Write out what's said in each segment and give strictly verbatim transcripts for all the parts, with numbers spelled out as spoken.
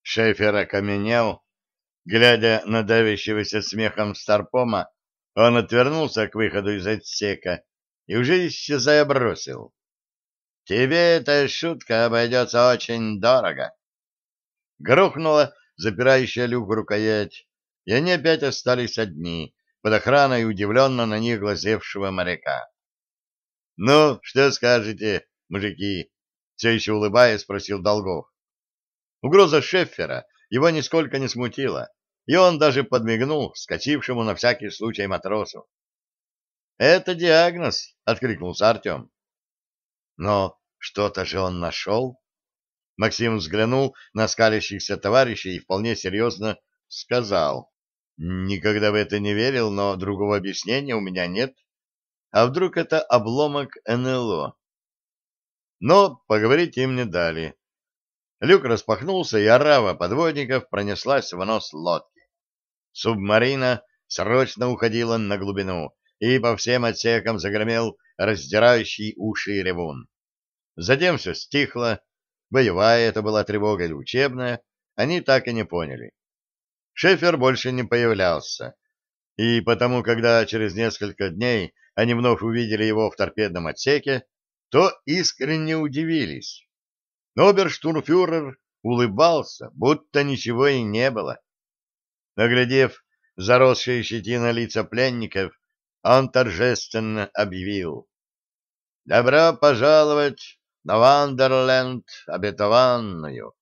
Шефер окаменел, глядя на давящегося смехом старпома, он отвернулся к выходу из отсека и уже исчезая бросил. «Тебе эта шутка обойдется очень дорого». Грохнула запирающая люк рукоять, и они опять остались одни, под охраной удивленно на них глазевшего моряка. «Ну, что скажете, мужики?» — все еще улыбаясь, спросил Долгов. Угроза Шеффера его нисколько не смутила, и он даже подмигнул вскочившему на всякий случай матросу. «Это диагноз!» — откликнулся Артем. «Но что-то же он нашел?» Максим взглянул на скалящихся товарищей и вполне серьезно сказал. «Никогда в это не верил, но другого объяснения у меня нет. А вдруг это обломок эн эл о?» Но поговорить им не дали. Люк распахнулся, и орава подводников пронеслась в нос лодки. Субмарина срочно уходила на глубину, и по всем отсекам загремел раздирающий уши ревун. Затем все стихло. Боевая это была тревога или учебная, они так и не поняли. Шефер больше не появлялся, и потому, когда через несколько дней они вновь увидели его в торпедном отсеке, то искренне удивились. Оберштурмфюрер улыбался, будто ничего и не было. Наглядев заросшие щетина лица пленников, он торжественно объявил: «Добро пожаловать на Вандерленд обетованную!»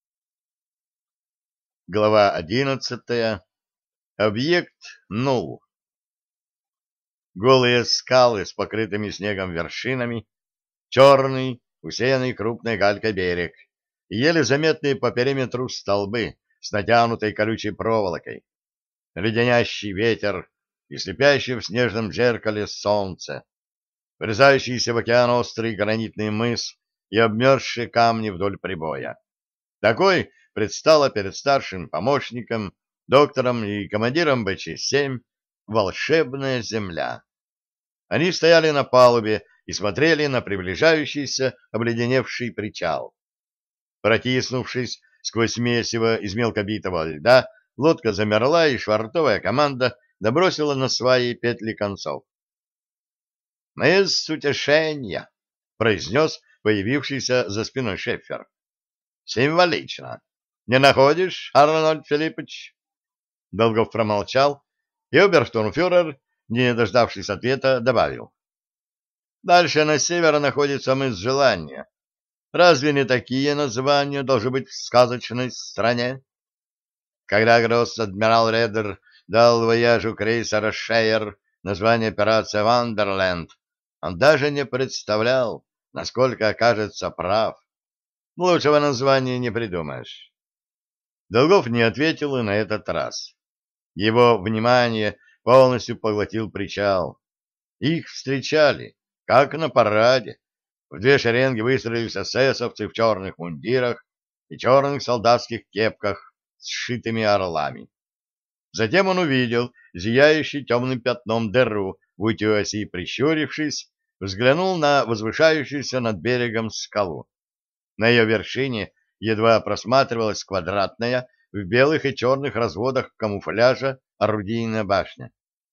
Глава одиннадцатая. Объект нул. Голые скалы с покрытыми снегом вершинами, черный, усеянный крупной галькой берег, и еле заметные по периметру столбы с натянутой колючей проволокой, леденящий ветер и слепящий в снежном зеркале солнце, врезающийся в океан острый гранитный мыс и обмерзшие камни вдоль прибоя. Такой предстала перед старшим помощником, доктором и командиром бэ че семь волшебная земля. Они стояли на палубе и смотрели на приближающийся обледеневший причал. Протиснувшись сквозь месиво из мелкобитого льда, лодка замерла, и швартовая команда набросила на сваи петли концов. «Мы-с утешенья», — произнес появившийся за спиной Шеффер. «Символично. Не находишь, Арнольд Филиппович?» Долгов промолчал, и оберштурмфюрер, не дождавшись ответа, добавил: «Дальше на север находится мыс Желания. Разве не такие названия должны быть в сказочной стране?» Когда гросс-адмирал Редер дал вояжу крейсера «Шейер» название операция «Вандерленд», он даже не представлял, насколько окажется прав. Лучшего названия не придумаешь. Долгов не ответил и на этот раз. Его внимание полностью поглотил причал. Их встречали, как на параде. В две шеренги выстроились эсэсовцы в черных мундирах и черных солдатских кепках с сшитыми орлами. Затем он увидел зияющий темным пятном дыру в утесе и, прищурившись, взглянул на возвышающуюся над берегом скалу. На ее вершине едва просматривалась квадратная в белых и черных разводах камуфляжа орудийная башня.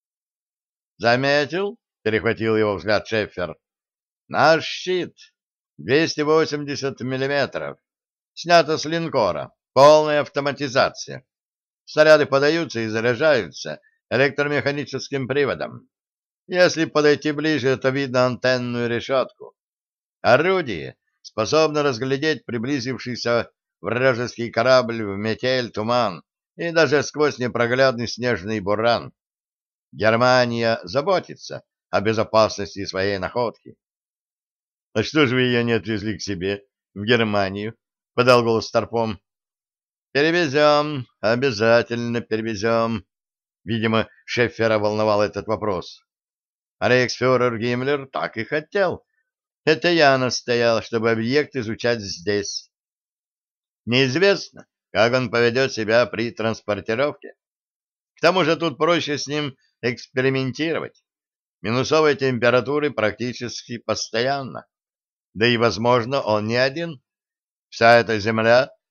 «Заметил?» — перехватил его взгляд Шеффер. «Наш щит. двести восемьдесят миллиметров. Снято с линкора. Полная автоматизация. Снаряды подаются и заряжаются электромеханическим приводом. Если подойти ближе, то видно антенную решетку. Орудие способно разглядеть приблизившийся вражеский корабль в метель, туман и даже сквозь непроглядный снежный буран. Германия заботится о безопасности своей находки». — А что же вы ее не отвезли к себе, в Германию? — подал голос Старпом. — Перевезем, обязательно перевезем. Видимо, Шеффера волновал этот вопрос. Рейхсфюрер Гиммлер так и хотел. Это я настоял, чтобы объект изучать здесь. Неизвестно, как он поведет себя при транспортировке. К тому же тут проще с ним экспериментировать. Минусовые температуры практически постоянно. Да и, возможно, он не один. Вся эта земля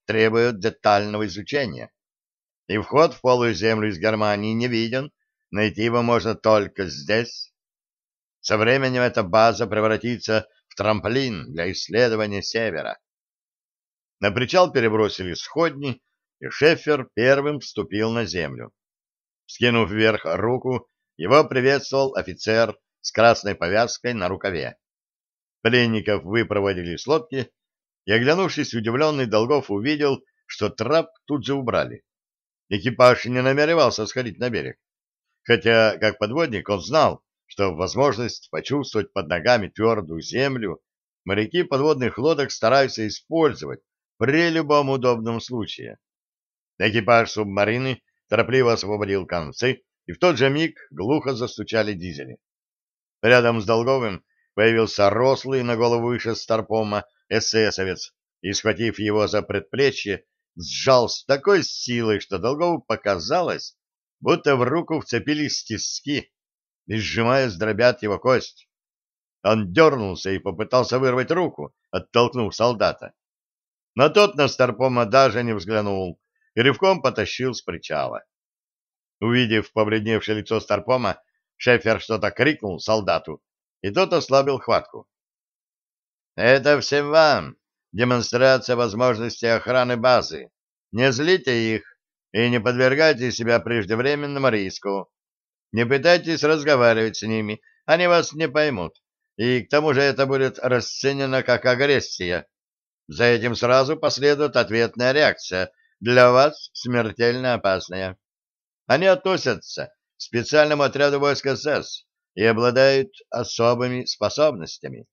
требуют детального изучения. И вход в полую землю из Германии не виден, найти его можно только здесь. Со временем эта база превратится в трамплин для исследования севера. На причал перебросили сходни, и Шефер первым вступил на землю. Скинув вверх руку, его приветствовал офицер с красной повязкой на рукаве. Пленников выпроводили с лодки, и, оглянувшись, удивленный Долгов увидел, что трап тут же убрали. Экипаж не намеревался сходить на берег, хотя, как подводник, он знал, что возможность почувствовать под ногами твердую землю моряки подводных лодок стараются использовать при любом удобном случае. Экипаж субмарины торопливо освободил концы, и в тот же миг глухо застучали дизели. Рядом с Долговым появился рослый на голову выше Старпома эсэсовец и, схватив его за предплечье, сжал с такой силой, что Долгову показалось, будто в руку вцепились тиски и, сжимая, дробят его кость. Он дернулся и попытался вырвать руку, оттолкнув солдата. Но тот на Старпома даже не взглянул и рывком потащил с причала. Увидев побледневшее лицо Старпома, Шефер что-то крикнул солдату, и тот ослабил хватку. — Это всем вам демонстрация возможности охраны базы. Не злите их и не подвергайте себя преждевременному риску. Не пытайтесь разговаривать с ними, они вас не поймут, и к тому же это будет расценено как агрессия. За этим сразу последует ответная реакция, для вас смертельно опасная. Они относятся к специальному отряду войск СС и обладают особыми способностями.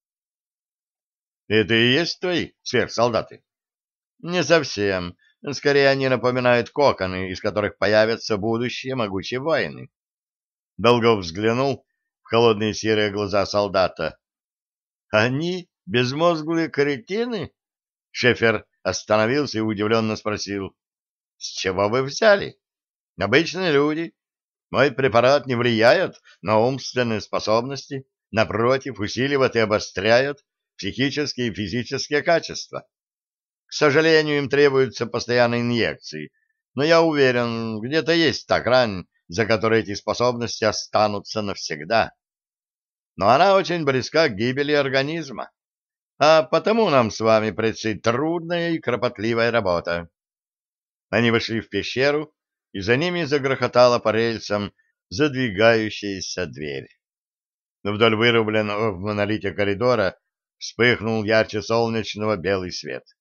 Это и есть твои сверхсолдаты? Не совсем. Скорее, они напоминают коконы, из которых появятся будущие могучие воины. Долгов взглянул в холодные серые глаза солдата. Они безмозглые кретины? Шефер остановился и удивленно спросил. С чего вы взяли? Обычные люди. Мой препарат не влияет на умственные способности, напротив, усиливает и обостряет психические и физические качества. К сожалению, им требуются постоянные инъекции, но я уверен, где-то есть та грань, за которой эти способности останутся навсегда. Но она очень близка к гибели организма, а потому нам с вами предстоит трудная и кропотливая работа. Они вошли в пещеру, и за ними загрохотала по рельсам задвигающаяся дверь. Вдоль вырубленного в монолите коридора вспыхнул ярче солнечного белый свет.